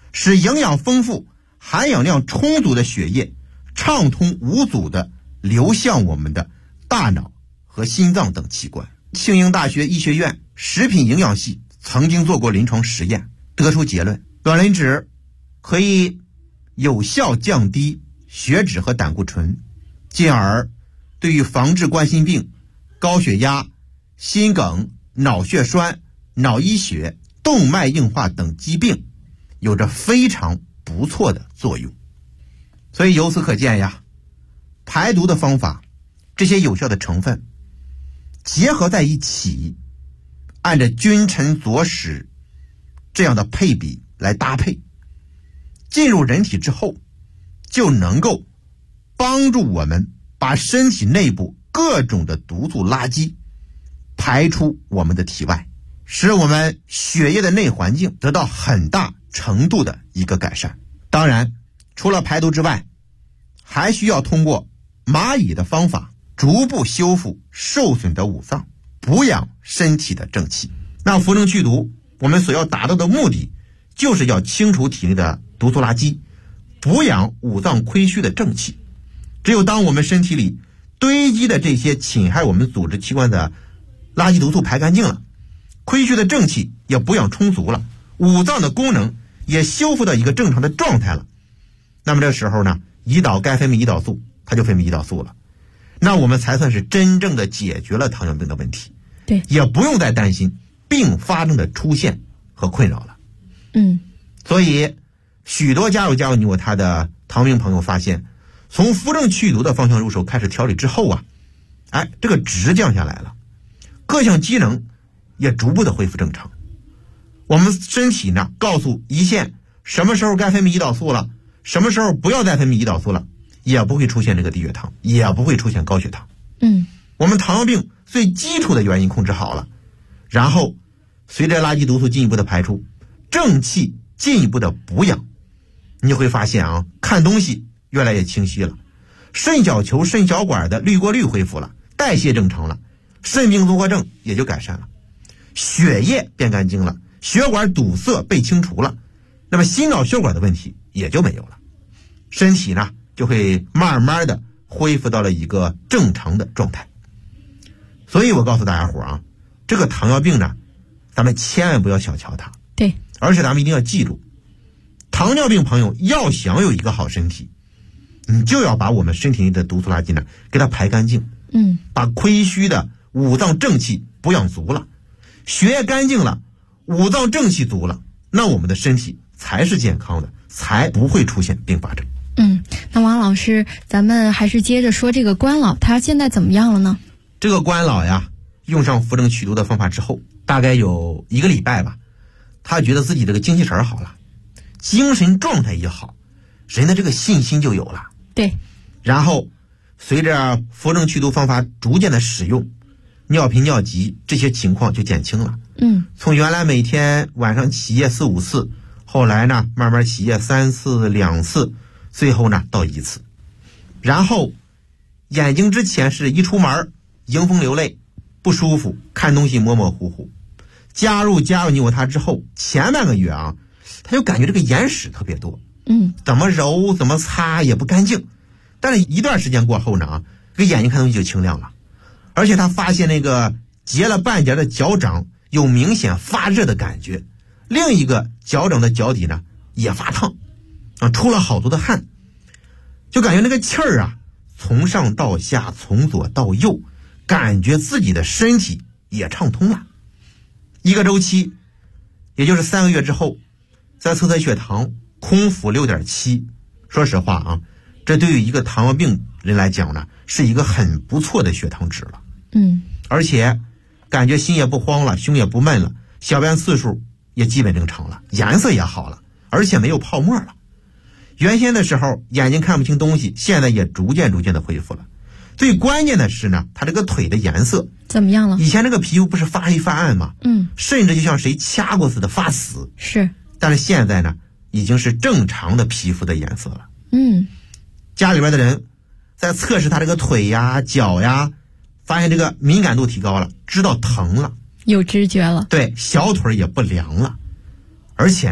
使营养丰富、含氧量充足的血液畅通无阻地流向我们的大脑和心脏等器官。庆应大学医学院食品营养系曾经做过临床实验，得出结论，卵磷脂可以有效降低血脂和胆固醇，进而对于防治冠心病、高血压、心梗、脑血栓、脑溢血、动脉硬化等疾病有着非常不错的作用。所以由此可见呀，排毒的方法，这些有效的成分结合在一起，按照君臣佐使这样的配比来搭配，进入人体之后，就能够帮助我们把身体内部各种的毒素垃圾排出我们的体外，使我们血液的内环境得到很大程度的一个改善。当然，除了排毒之外，还需要通过蚂蚁的方法逐步修复受损的五脏，补养身体的正气。那扶正祛毒，我们所要达到的目的，就是要清除体内的毒素垃圾，补养五脏亏虚的正气。只有当我们身体里堆积的这些侵害我们组织器官的垃圾毒素排干净了，亏虚的正气也补养充足了，五脏的功能也修复到一个正常的状态了，那么这时候呢，胰岛该分泌胰岛素，它就分泌胰岛素了，那我们才算是真正的解决了糖尿病的问题。 对， 也不用再担心并发症的出现和困扰了。所以许多加入尼沃他的糖尿病朋友发现，从扶正祛毒的方向入手开始调理之后啊，这个值降下来了，各项机能也逐步的恢复正常。我们身体呢，告诉胰腺什么时候该分泌胰岛素了，什么时候不要再分泌胰岛素了，也不会出现这个低血糖，也不会出现高血糖。我们糖尿病最基础的原因控制好了，然后随着垃圾毒素进一步的排出，正气进一步的补养，你会发现啊，看东西越来越清晰了，肾小球、肾小管的滤过率恢复了，代谢正常了，肾病综合症也就改善了，血液变干净了，血管堵塞被清除了，那么心脑血管的问题也就没有了，身体呢就会慢慢的恢复到了一个正常的状态。所以我告诉大家伙啊，这个糖尿病呢，咱们千万不要小瞧它。 对， 而且咱们一定要记住，糖尿病朋友要想有一个好身体，你就要把我们身体内的毒素垃圾呢给它排干净。把亏虚的五脏正气补养足了，血液干净了，五脏正气足了，那我们的身体才是健康的，才不会出现并发症。 那王老师，咱们还是接着说这个关老，他现在怎么样了呢？ 这个关老呀，用上扶正祛毒的方法之后，大概有1个礼拜吧，他觉得自己这个精气神好了，精神状态也好，人的这个信心就有了。 对， 然后随着扶正祛毒方法逐渐的使用，尿频尿急这些情况就减轻了。从原来每天晚上起夜4、5次，后来呢慢慢起夜3次、2次，最后呢到1次。然后眼睛之前是一出门迎风流泪，不舒服，看东西模模糊糊。加入尼沃他之后，前半个月啊，他就感觉这个眼屎特别多，怎么揉怎么擦也不干净。但是一段时间过后呢，这个眼睛看东西就清亮了，而且他发现那个结了半截的脚掌有明显发热的感觉，另一个脚掌的脚底呢也发烫，出了好多的汗，就感觉那个气儿啊，从上到下，从左到右，感觉自己的身体也畅通了。1个周期，也就是3个月之后，再测测血糖，空腹6.7。说实话啊，这对于一个糖尿病人来讲呢，是一个很不错的血糖值了。而且感觉心也不慌了，胸也不闷了，小便次数也基本正常了，颜色也好了，而且没有泡沫了。原先的时候眼睛看不清东西，现在也逐渐的恢复了。最关键的是呢，他这个腿的颜色怎么样了？ 以前这个皮肤不是发黑发暗吗？甚至就像谁掐过似的发死。 是， 但是现在呢，已经是正常的皮肤的颜色了。家里边的人在测试他这个腿呀、脚呀，发现这个敏感度提高了，知道疼了， 有知觉了。 对，小腿也不凉了，而且呢，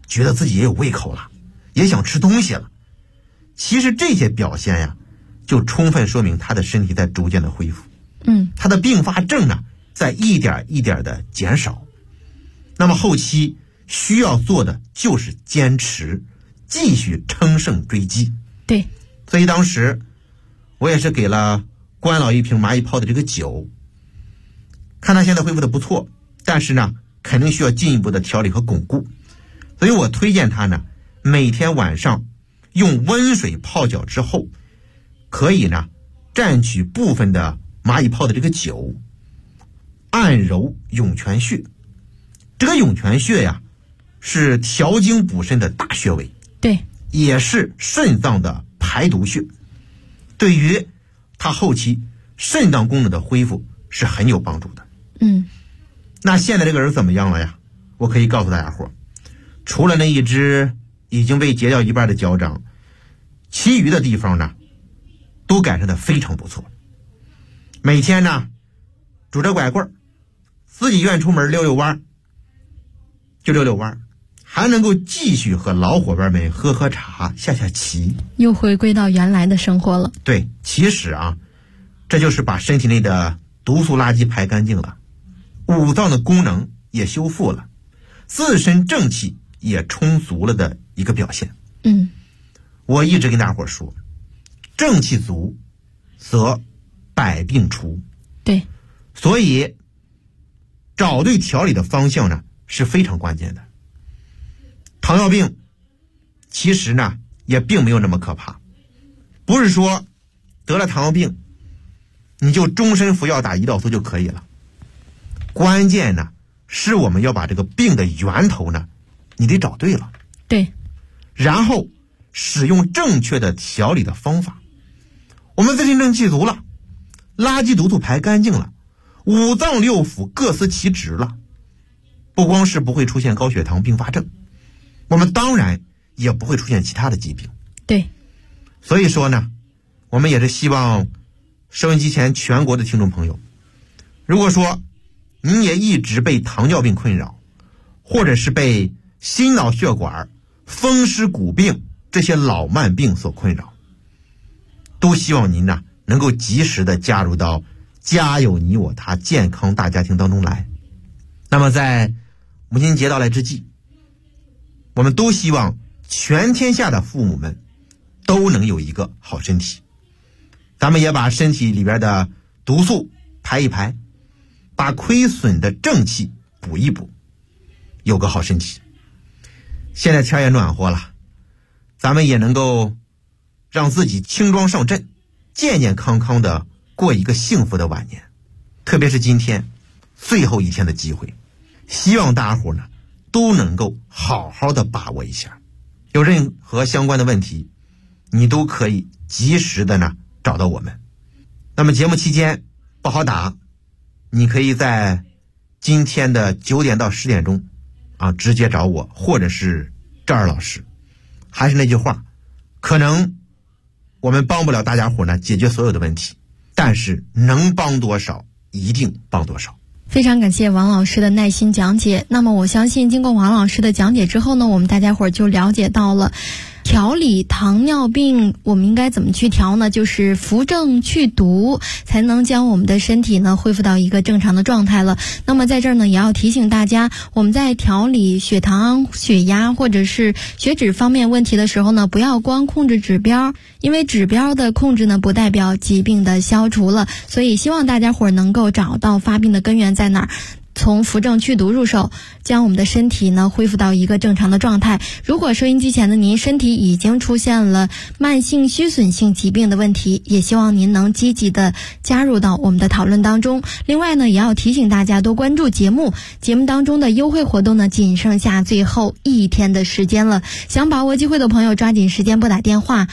觉得自己也有胃口了，也想吃东西了。其实这些表现呀，就充分说明他的身体在逐渐的恢复。他的并发症呢，在一点一点的减少。那么后期需要做的就是坚持，继续乘胜追击。 对， 所以当时我也是给了关老一瓶蚂蚁泡的这个酒，看他现在恢复的不错，但是呢，肯定需要进一步的调理和巩固。所以我推荐他呢，每天晚上用温水泡脚之后，可以呢蘸取部分的蚂蚁泡的这个酒，按揉涌泉穴。这个涌泉穴呀，是调经补肾的大穴位， 对， 也是肾脏的排毒穴，对于他后期肾脏功能的恢复是很有帮助的。那现在这个人怎么样了呀？我可以告诉大家伙，除了那一只已经被截掉一半的脚掌，其余的地方呢都改善的非常不错。每天呢拄着拐棍，自己愿出门溜溜弯，就溜溜弯，还能够继续和老伙伴们喝喝茶下下棋， 又回归到原来的生活了。 对，其实啊，这就是把身体内的毒素垃圾排干净了，五脏的功能也修复了，自身正气也充足了的一个表现。我一直跟大伙说，正气足则百病除。 对， 所以找对调理的方向呢是非常关键的。糖尿病其实呢也并没有那么可怕，不是说得了糖尿病你就终身服药打胰岛素就可以了。关键呢是我们要把这个病的源头呢你得找对了， 对， 然后使用正确的调理的方法。我们自身正气足了，垃圾毒素排干净了，五脏六腑各司其职了，不光是不会出现高血糖并发症，我们当然也不会出现其他的疾病。 对， 所以说呢，我们也是希望收音机前全国的听众朋友，如果说您也一直被糖尿病困扰，或者是被心脑血管、风湿骨病这些老慢病所困扰，都希望您呢能够及时的加入到家有你我他健康大家庭当中来。那么在母亲节到来之际，我们都希望全天下的父母们都能有一个好身体，咱们也把身体里边的毒素排一排，把亏损的正气补一补，有个好身体。现在天也暖和了，咱们也能够让自己轻装上阵，健健康康的过一个幸福的晚年。特别是今天最后一天的机会，希望大家伙呢都能够好好的把握一下。有任何相关的问题，你都可以及时的呢找到我们。那么节目期间不好打，你可以在今天的9点到10点钟直接找我，或者是赵二老师。还是那句话，可能我们帮不了大家伙呢解决所有的问题，但是能帮多少一定帮多少。 非常感谢王老师的耐心讲解。那么我相信经过王老师的讲解之后呢，我们大家伙就了解到了调理糖尿病我们应该怎么去调呢？就是扶正去毒，才能将我们的身体呢恢复到一个正常的状态了。那么在这儿呢也要提醒大家，我们在调理血糖、血压或者是血脂方面问题的时候呢，不要光控制指标，因为指标的控制呢不代表疾病的消除了。所以希望大家伙能够找到发病的根源在哪儿，从扶正祛毒入手，将我们的身体呢恢复到一个正常的状态。如果收音机前的您身体已经出现了慢性虚损性疾病的问题，也希望您能积极的加入到我们的讨论当中。另外呢，也要提醒大家多关注节目当中的优惠活动呢，仅剩下最后1天的时间了。想把握机会的朋友，抓紧时间拨打电话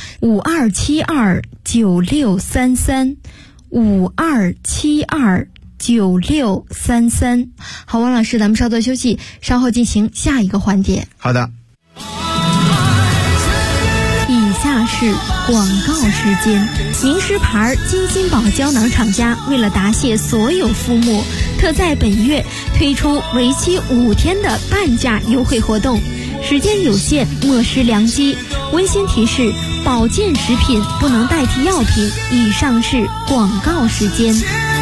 52729633 52729633。好，王老师，咱们稍作休息，稍后进行下一个环节。 好的。 以下是广告时间。名师牌金鑫宝胶囊厂家为了答谢所有父母，特在本月推出为期5天的半价优惠活动。 时间有限，莫失良机。温馨提示：保健食品不能代替药品。以上是广告时间。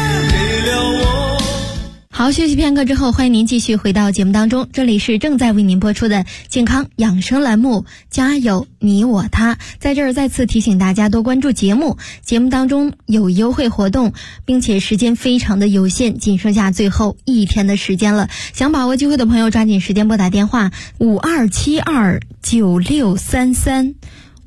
好，休息片刻之后，欢迎您继续回到节目当中。这里是正在为您播出的健康养生栏目，家有你我他。在这儿再次提醒大家多关注节目，节目当中有优惠活动，并且时间非常的有限，仅剩下最后1天的时间了。想把握机会的朋友，抓紧时间拨打电话52729633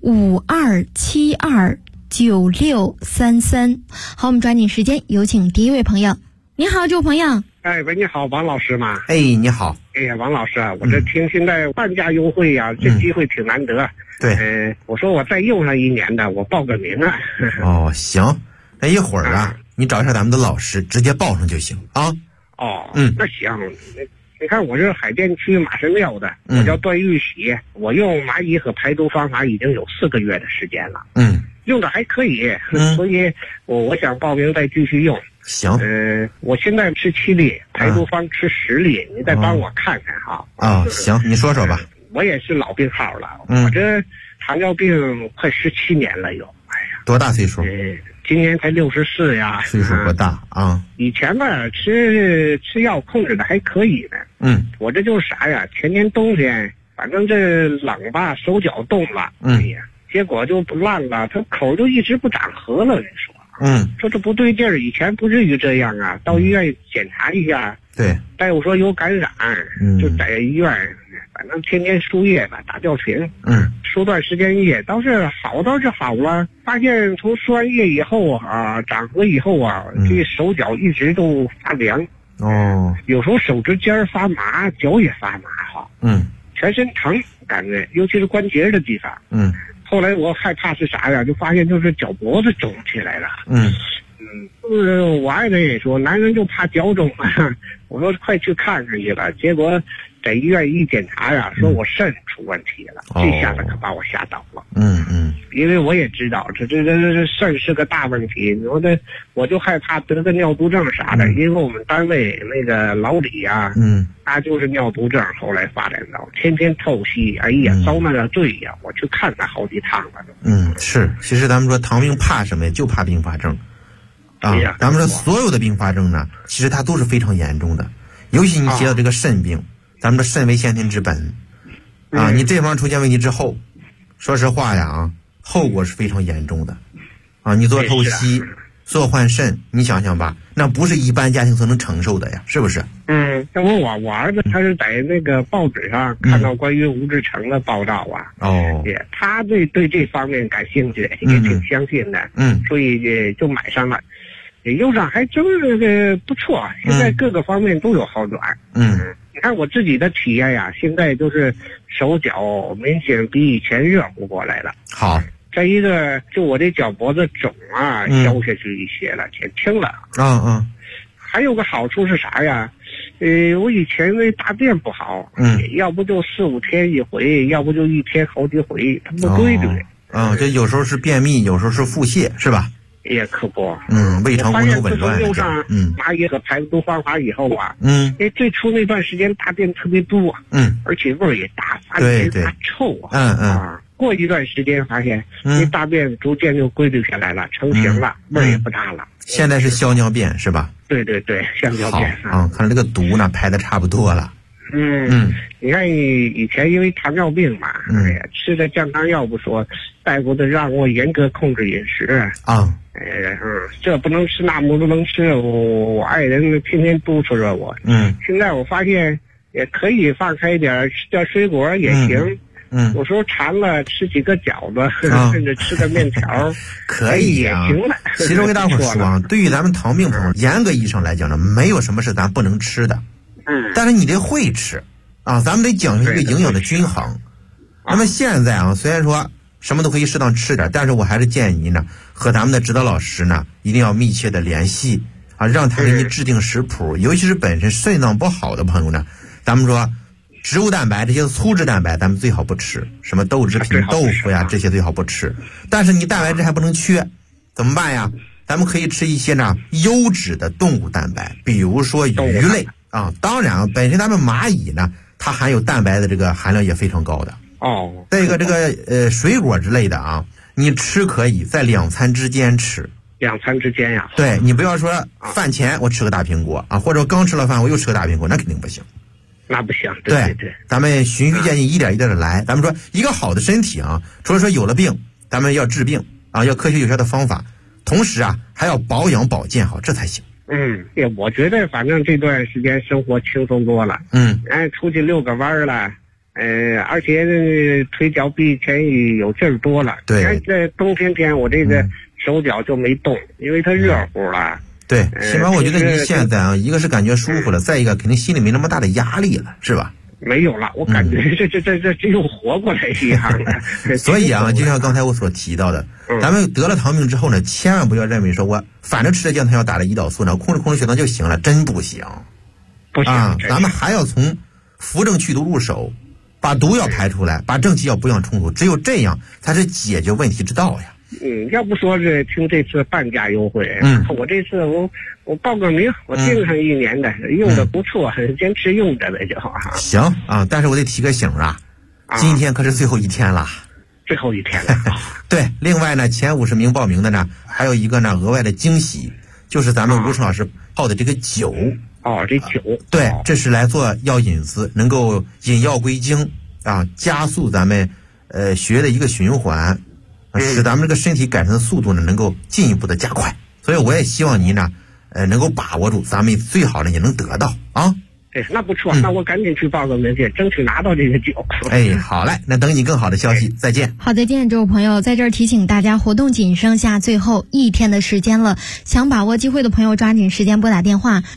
52729633。好，我们抓紧时间，有请第一位朋友。你好，这位朋友。 哎，喂，你好，王老师吗？ 哎，你好。 哎呀，王老师啊，我这听现在半价优惠呀，这机会挺难得。 对。 我说我再用上1年的，我报个名啊。 哦，行。那一会儿啊，你找一下咱们的老师，直接报上就行啊。 哦，那行。你看我这海淀区马神庙的，我叫段玉喜，我用麻衣和排毒方法已经有4个月的时间了。用的还可以，所以我想报名再继续用。 行， 我现在吃7粒，排毒方吃10粒，你再帮我看看哈。 行，你说说吧。 我也是老病号了，我这糖尿病快17年了有。哎呀， 多大岁数？ 今年才64呀。 岁数不大啊。 以前吧吃药控制的还可以呢。我这就是啥呀？前年冬天，反正这冷吧，手脚冻了。哎呀，结果就不烂了，它口就一直不长合了。你说。说这不对劲儿，以前不至于这样啊，到医院检查一下， 对， 大夫说有感染，就在医院，反正天天输液吧，打吊瓶，输段时间液，倒是好了，发现从输完液以后啊，长合以后啊，这手脚一直都发凉，有时候手指尖发麻，脚也发麻哈，全身疼感觉，尤其是关节的地方，后来我害怕是啥呀？就发现就是脚脖子肿起来了。我爱人也说，男人就怕脚肿啊。我说快去看看去了，结果在医院一检查呀，说我肾出问题了。这下子可把我吓倒了。因为我也知道这肾是个大问题，我就害怕得个尿毒症啥的。因为我们单位那个老李呀，他就是尿毒症，后来发展到天天透析，哎呀，遭那个罪呀！我去看他好几趟了都。 是，其实咱们说糖病怕什么呀？就怕并发症。咱们说所有的并发症呢，其实它都是非常严重的，尤其你提到这个肾病，咱们的肾为先天之本你这方出现问题之后，说实话呀后果是非常严重的你做透析做换肾，你想想吧，那不是一般家庭所能承受的呀，是不是？ 像我儿子他是在那个报纸上看到关于吴志成的报道他对这方面感兴趣，也挺相信的，所以就买上了。用上还真是不错，现在各个方面都有好转。你看我自己的体验呀，现在就是手脚明显比以前热乎过来了。好，再一个就我这脚脖子肿消下去一些了，减轻了。还有个好处是啥呀？我以前那大便不好，要不就4、5天一回，要不就1天好几回，它不规律。 这有时候是便秘，有时候是腹泻，是吧？ 也可不， 胃肠功能紊乱。 用上麻衣和排毒方法以后最初那段时间大便特别多，而且味儿也大，发现大臭过一段时间发现那大便逐渐就规律下来了，成型了，味儿也不大了。 现在是消尿便是吧？ 对，消尿便。 看来这个毒呢排的差不多了。 你看以前因为糖尿病嘛，吃的降糖药不说，大夫都让我严格控制饮食这不能吃那不能吃，我爱人天天督促着我。现在我发现也可以放开点，吃点水果也行。有时候馋了吃几个饺子，甚至吃个面条可以也行了。 其实我给大伙说对于咱们糖病朋友，严格意义上来讲呢，没有什么是咱不能吃的。但是你得会吃咱们得讲究一个营养的均衡。那么现在虽然说什么都可以适当吃点，但是我还是建议呢，和咱们的指导老师呢一定要密切的联系让他给你制定食谱。尤其是本身肾脏不好的朋友呢，咱们说植物蛋白这些粗质蛋白咱们最好不吃，什么豆制品、豆腐呀这些最好不吃。但是你蛋白质还不能缺，怎么办呀？咱们可以吃一些呢优质的动物蛋白，比如说鱼类当然本身咱们蚂蚁呢它含有蛋白的这个含量也非常高的。再一个这个水果之类的啊，你吃可以在2餐之间吃。 2餐之间呀？ 对，你不要说饭前我吃个大苹果啊，或者刚吃了饭我又吃个大苹果，那肯定不行。 那不行。 对，咱们循序渐进，一点一点的来。咱们说一个好的身体啊，除了说有了病，咱们要治病啊，要科学有效的方法，同时啊还要保养保健好，这才行。 我觉得反正这段时间生活轻松多了。出去遛个弯了，而且腿脚比以前有劲儿多了。 对， 这冬天我这个手脚就没动，因为它热乎了。 对，起码我觉得你现在啊，一个是感觉舒服了，再一个肯定心里没那么大的压力了，是吧？ 没有了，我感觉这只有活过来一样的。 所以啊，就像刚才我所提到的，咱们得了糖尿病之后呢，千万不要认为说我反正吃着降糖药打了胰岛素呢，控制血糖就行了，真不行。 不行啊， 咱们还要从扶正祛毒入手，把毒药排出来，把正气药补养充足，只有这样才是解决问题之道呀。 要不说是听这次半价优惠，我这次我报个名，我订上1年的，用的不错，坚持用着呗就好。 行啊，但是我得提个醒啊，今天可是最后一天了。 最后一天了。 对，另外呢，前50名报名的呢，还有一个呢额外的惊喜，就是咱们吴成老师泡的这个酒。 这酒。 对，这是来做药引子，能够引药归经啊，加速咱们血液的一个循环。使咱们这个身体改善的速度呢，能够进一步的加快。所以我也希望您呢，能够把握住，咱们最好呢也能得到啊。 那不错，那我赶紧去报个名去，争取拿到这个酒。 好嘞，那等你更好的消息，再见。 好，再见，这位朋友，在这儿提醒大家，活动仅剩下最后1天的时间了，想把握机会的朋友抓紧时间拨打电话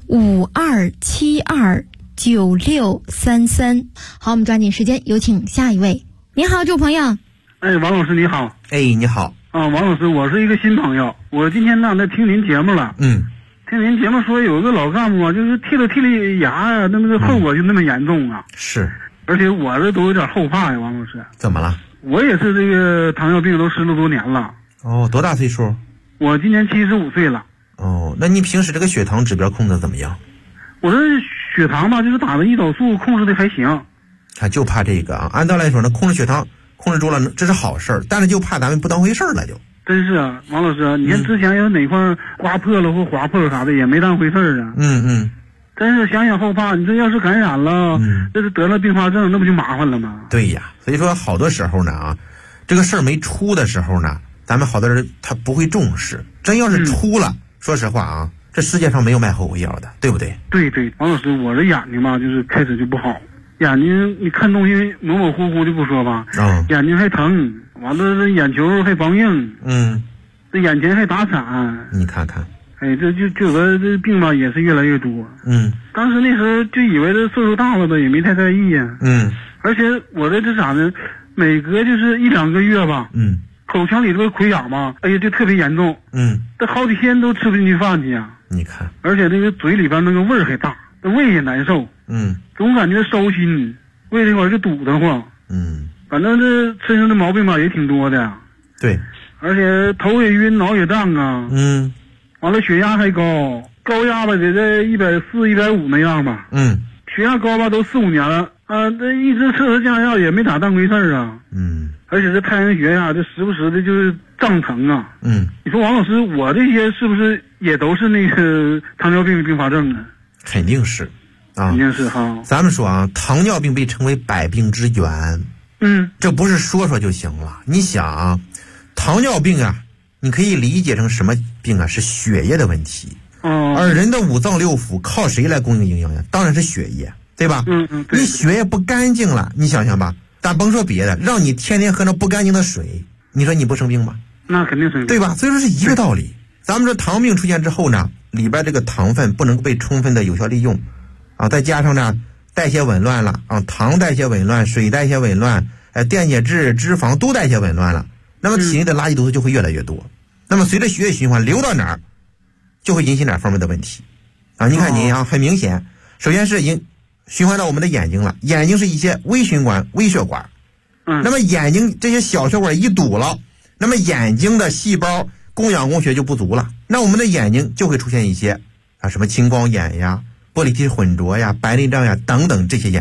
52729633。好，我们抓紧时间，有请下一位。你好，这位朋友。 王老师你好。 你好。 王老师，我是一个新朋友，我今天呢在听您节目了。听您节目说有个老干部啊，就是剔了牙啊，那个后果就那么严重啊。 是。 而且我这都有点后怕呀，王老师。 怎么了？ 我也是这个糖尿病都10多年了。 多大岁数？ 我今年75岁了。 那你平时这个血糖指标控制怎么样？ 我这血糖吧，就是打的胰岛素控制的还行。 就怕这个啊，按道来说呢，控制血糖控制住了，这是好事儿，但是就怕咱们不当回事儿了就。 真是啊，王老师，你看之前有哪块刮破了或划破了啥的，也没当回事儿啊。真是想想后怕，你这要是感染了，这是得了并发症，那不就麻烦了吗？ 对呀，所以说好多时候呢这个事儿没出的时候呢，咱们好多人他不会重视，真要是出了，说实话这世界上没有卖后悔药的，对不对？ 对，王老师，我这眼睛吧，就是开始就不好。眼睛你看东西模模糊糊就不说吧，眼睛还疼，完了这眼球还防硬，这眼前还打闪， 你看看， 这有个这病吧也是越来越多，当时那时候就以为这岁数大了吧，也没太在意呀，而且我这咋呢，每隔就是1、2个月吧，口腔里这个溃疡吧，就特别严重，这好几天都吃不进去饭去呀， 你看， 而且那个嘴里边那个味儿还大，这胃也难受。总感觉烧心，胃这块就堵得慌。反正这身上的毛病吧也挺多的。 对， 而且头也晕，脑也胀啊。完了血压还高，高压吧得在140、150那样吧。血压高吧都4、5年了啊，这一直吃降药也没咋当回事儿啊。而且这太阳穴呀，这时不时的就是胀疼啊。你说王老师，我这些是不是也都是那个糖尿病并发症啊？ 肯定是。 肯定是哈， 咱们说糖尿病被称为百病之源，这不是说就行了。你想糖尿病你可以理解成什么病是血液的问题，而人的5脏6腑靠谁来供应营养呀？当然是血液，对吧？你血液不干净了，你想想吧，咱甭说别的，让你天天喝那不干净的水，你说你不生病吗？ 那肯定生病， 对吧？所以说是一个道理。咱们说糖病出现之后呢，里边这个糖分不能被充分的有效利用。再加上呢，代谢紊乱了糖代谢紊乱，水代谢紊乱，电解质、脂肪都代谢紊乱了，那么体内的垃圾毒素就会越来越多。那么随着血液循环流到哪儿，就会引起哪方面的问题你看您很明显，首先是循环到我们的眼睛了，眼睛是一些微循环、微血管，那么眼睛这些小血管一堵了，那么眼睛的细胞供氧供血就不足了，那我们的眼睛就会出现一些什么青光眼呀、玻璃体混浊呀、白内障呀等等这些眼病。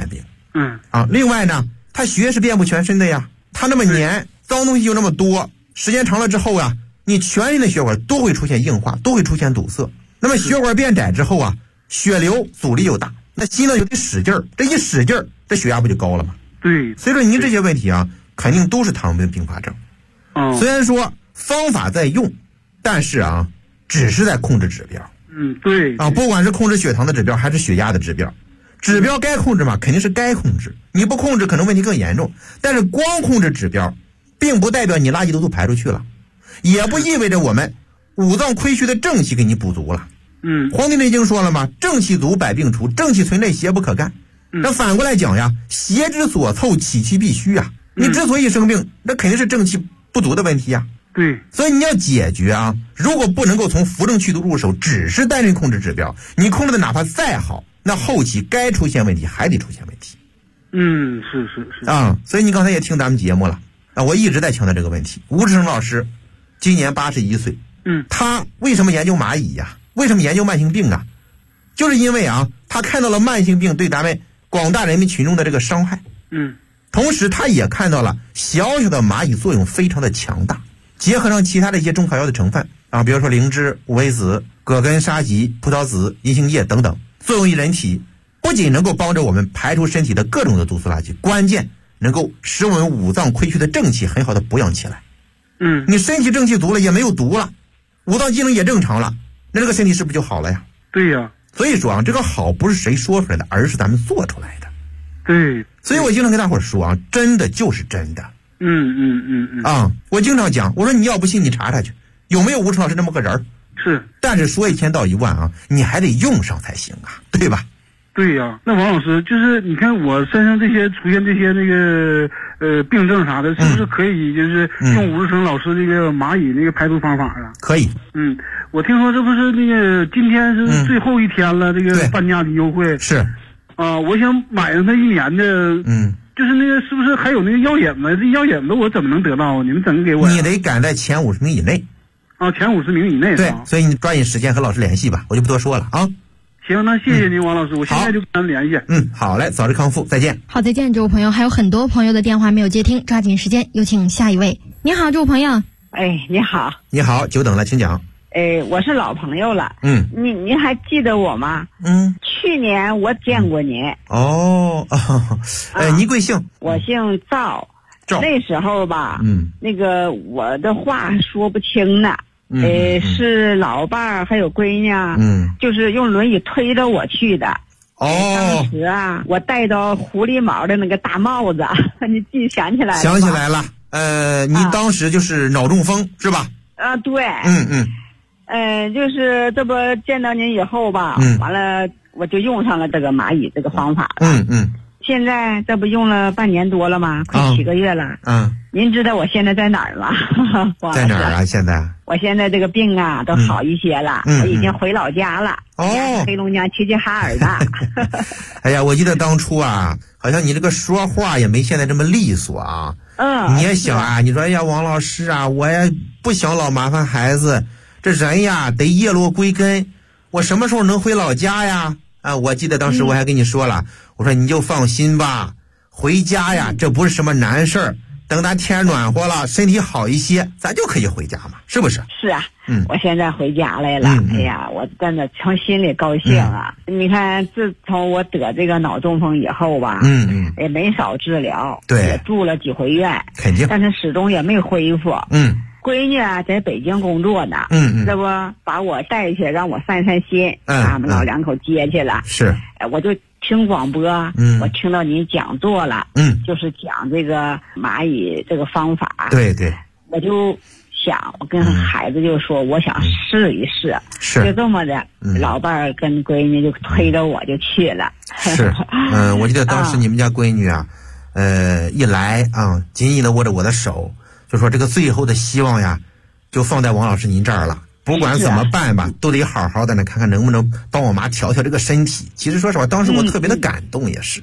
另外呢，他血液是遍布全身的呀，他那么黏，脏东西又那么多，时间长了之后啊，你全身的血管都会出现硬化，都会出现堵塞。那么血管变窄之后啊，血流阻力又大，那心脏就得使劲儿，这一使劲儿，这血压不就高了吗？ 对， 所以说您这些问题啊，肯定都是糖尿病并发症。虽然说方法在用，但是啊，只是在控制指标。 对啊，不管是控制血糖的指标还是血压的指标，指标该控制嘛，肯定是该控制。你不控制，可能问题更严重。但是光控制指标，并不代表你垃圾都排出去了，也不意味着我们五脏亏虚的正气给你补足了。黄帝内经说了嘛，正气足百病除，正气存内邪不可干。那反过来讲呀，邪之所凑，气其必虚啊。你之所以生病，那肯定是正气不足的问题呀。 对， 所以你要解决啊，如果不能够从扶正祛毒入手，只是单纯控制指标，你控制的哪怕再好，那后期该出现问题还得出现问题。 是啊，所以你刚才也听咱们节目了啊，我一直在强调这个问题。吴志成老师今年81岁，他为什么研究蚂蚁呀？为什么研究慢性病啊？就是因为啊，他看到了慢性病对咱们广大人民群众的这个伤害。同时他也看到了小小的蚂蚁作用非常的强大。结合上其他的一些中草药的成分啊，比如说灵芝、五味子、葛根、沙棘、葡萄籽、银杏叶等等，作用于人体，不仅能够帮着我们排出身体的各种的毒素垃圾，关键能够使我们五脏亏虚的正气很好的补养起来。你身体正气足了，也没有毒了，五脏机能也正常了，那这个身体是不是就好了呀？ 对呀。 所以说啊，这个好不是谁说出来的，而是咱们做出来的。 对。 所以我经常跟大伙儿说啊，真的就是真的。我经常讲，我说你要不信你查查去，有没有吴成老师这么个人？ 是， 但是说1000道1万啊，你还得用上才行啊，对吧？ 对呀，那王老师，就是你看我身上这些出现这些那个病症啥的，是不是可以就是用吴志成老师这个蚂蚁那个排毒方法啊？ 可以。 我听说这不是那个今天是最后一天了，这个半价的优惠是啊，我想买上它1年的。就是那个是不是还有那个药引子？这药引子我怎么能得到？你们怎么给我？ 你得赶在前50名以内。 前50名以内。 对，所以你抓紧时间和老师联系吧，我就不多说了啊。 行，那谢谢您，王老师，我现在就跟咱联系。 好嘞，早日康复，再见。 好，再见，这位朋友。还有很多朋友的电话没有接听，抓紧时间，有请下一位。你好，这位朋友。 你好。 你好，久等了，请讲。 我是老朋友了。您还记得我吗？去年我见过您。 您贵姓？ 我姓赵。那时候吧，那个我的话说不清呢。是老伴儿还有闺女，就是用轮椅推着我去的。当时啊，我戴到狐狸毛的那个大帽子，你想起来了吗？ 想起来了。你当时就是脑中风是吧？ 对。就是这不见到您以后吧，完了我就用上了这个蚂蚁这个方法了。现在这不用了半年多了吗？快7个月了。您知道我现在在哪儿吗？ 在哪儿啊？现在？ 我现在这个病啊都好一些了，我已经回老家了。黑龙江齐齐哈尔的。 哎呀，我记得当初啊，好像你这个说话也没现在这么利索啊。你也想啊，你说哎呀，王老师啊，我也不想老麻烦孩子。这人呀得叶落归根，我什么时候能回老家呀？我记得当时我还跟你说了，我说你就放心吧，回家呀这不是什么难事儿，等咱天暖和了，身体好一些，咱就可以回家嘛，是不是？ 是啊。我现在回家来了。哎呀，我真的从心里高兴啊。你看自从我得这个脑中风以后吧，也没少治疗， 对， 也住了几回院， 肯定， 但是始终也没恢复。闺女啊，在北京工作呢。这不把我带去让我散散心，他们老两口接去了。 是。 我就听广播，我听到您讲座了。就是讲这个蚂蚁这个方法。 对对。 我就想，我跟孩子就说，我想试一试。 是。 就这么的，老伴儿跟闺女就推着我就去了。 是。我记得当时你们家闺女啊，一来啊，紧紧的握着我的手。就说这个最后的希望呀，就放在王老师您这儿了。不管怎么办吧，都得好好的呢，看看能不能帮我妈调调这个身体。其实说实话，当时我特别的感动，也是。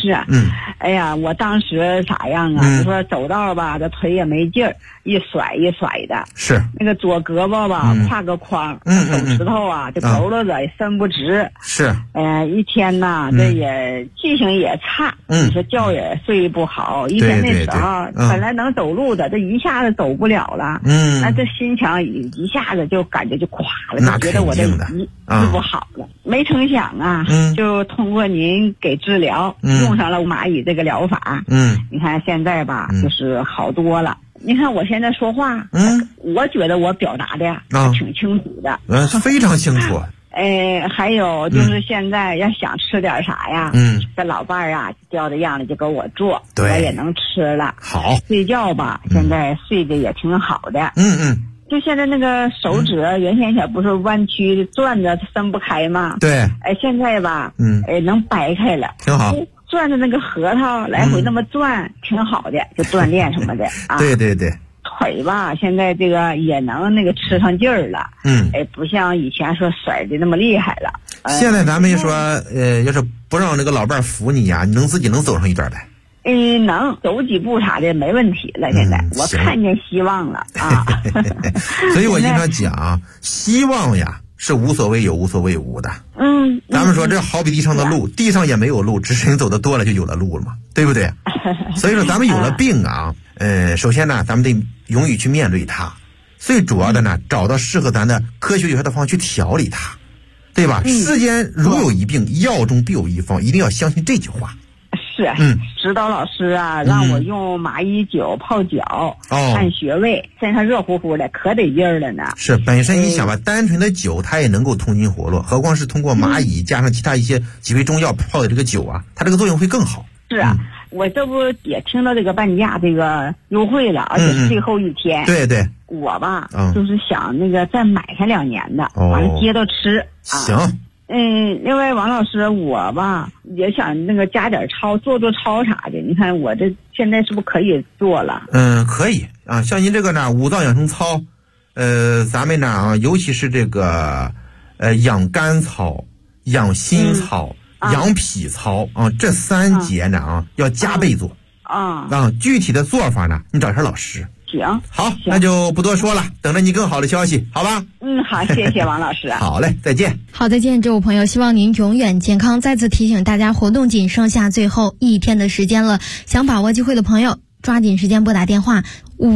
是。哎呀，我当时咋样啊？你说走道吧，这腿也没劲儿，一甩一甩的。 是。那个左胳膊吧，挎个筐，手指头啊，这佝偻着也伸不直。 是。 一天呐，这也记性也差。你说觉也睡不好。一天那时候本来能走路的，这一下子走不了了。那这心情一下子就感觉就垮了，就觉得我这医不好了。没成想啊，就通过您给治疗，用上了蚂蚁这个疗法。你看现在吧，就是好多了。你看我现在说话，我觉得我表达的挺清楚的， 非常清楚。 还有就是现在要想吃点啥呀，这老伴儿啊叼着样子就给我做，我也能吃了。 好， 睡觉吧，现在睡得也挺好的。就现在那个手指原先不是弯曲转着伸不开吗？ 对。 现在吧，能掰开了， 挺好。 转着那个核桃来回那么转，挺好的，就锻炼什么的啊。 对对对。 腿吧，现在这个也能那个吃上劲儿了。不像以前说甩的那么厉害了。 现在咱们就说，要是不让那个老伴扶你呀，你能自己能走上一段来？ 能走几步啥的没问题了。现在我看见希望了啊。 所以我经常讲，希望呀是无所谓有无所谓无的。咱们说这好比地上的路，地上也没有路，只是你走的多了就有了路了嘛，对不对？所以说咱们有了病啊，首先呢，咱们得勇于去面对它，最主要的呢，找到适合咱的科学有效的方法去调理它，对吧？世间如有一病，药中必有一方，一定要相信这句话。 是，指导老师啊，让我用蚂蚁酒泡脚，按穴位，身上热乎乎的，可得劲儿了呢。 是，本身你想吧，单纯的酒它也能够通经活络，何况是通过蚂蚁加上其他一些几味中药泡的这个酒啊，它这个作用会更好。 是啊，我这不也听到这个半价这个优惠了，而且是最后一天。 对对。 我吧，就是想那个再买上2年的，完了接着吃。 行。 另外王老师，我吧也想那个加点操，做操啥的。你看我这现在是不是可以做了？ 可以啊。像您这个呢，五脏养生操，咱们呢尤其是这个养肝操、养心操、养脾操啊，这3节呢要加倍做具体的做法呢，你找一下老师。 行， 好，那就不多说了，等着你更好的消息，好吧？ 好，谢谢王老师。 好嘞，再见。 好，再见，这位朋友，希望您永远健康。再次提醒大家，活动仅剩下最后1天的时间了，想把握机会的朋友，抓紧时间拨打电话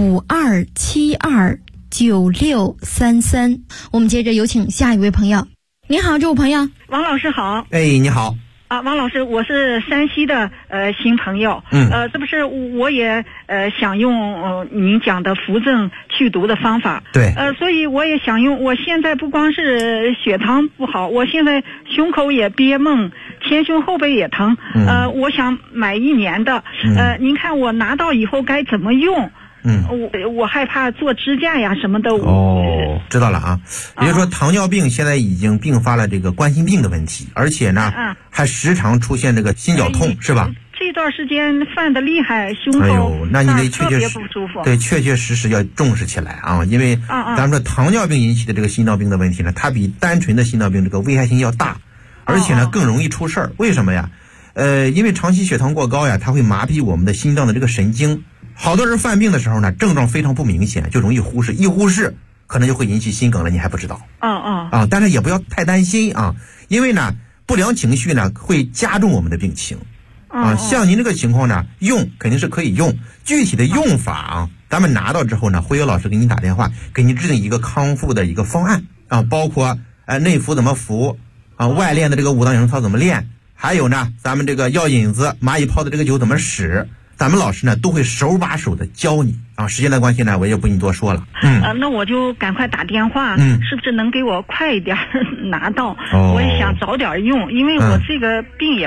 52729633。我们接着有请下一位朋友。你好，这位朋友。 王老师好。 你好。 王老师，我是山西的新朋友，这不是我也想用您讲的扶正祛毒的方法， 对， 所以我也想用。我现在不光是血糖不好，我现在胸口也憋闷，前胸后背也疼，我想买1年的，您看我拿到以后该怎么用？我害怕做支架呀什么的。 知道了啊。也就是说，糖尿病现在已经并发了这个冠心病的问题，而且呢，还时常出现这个心绞痛，是吧？ 这段时间犯的厉害，胸口那你得特别不舒服。 对，确实要重视起来啊，因为咱们说糖尿病引起的这个心脏病的问题呢，它比单纯的心脏病这个危害性要大，而且呢更容易出事儿。为什么呀？因为长期血糖过高呀，它会麻痹我们的心脏的这个神经。好多人犯病的时候呢，症状非常不明显，就容易忽视，一忽视可能就会引起心梗了，你还不知道。但是也不要太担心啊，因为呢不良情绪呢会加重我们的病情像您这个情况呢，用肯定是可以用，具体的用法咱们拿到之后呢，会有老师给您打电话，给您制定一个康复的一个方案包括内服怎么服外练的这个五脏养生操怎么练，还有呢咱们这个药引子蚂蚁泡的这个酒怎么使，咱们老师呢都会手把手的教你时间的关系呢，我也不跟你多说了。 那我就赶快打电话，是不是能给我快一点拿到？我也想早点用，因为我这个病也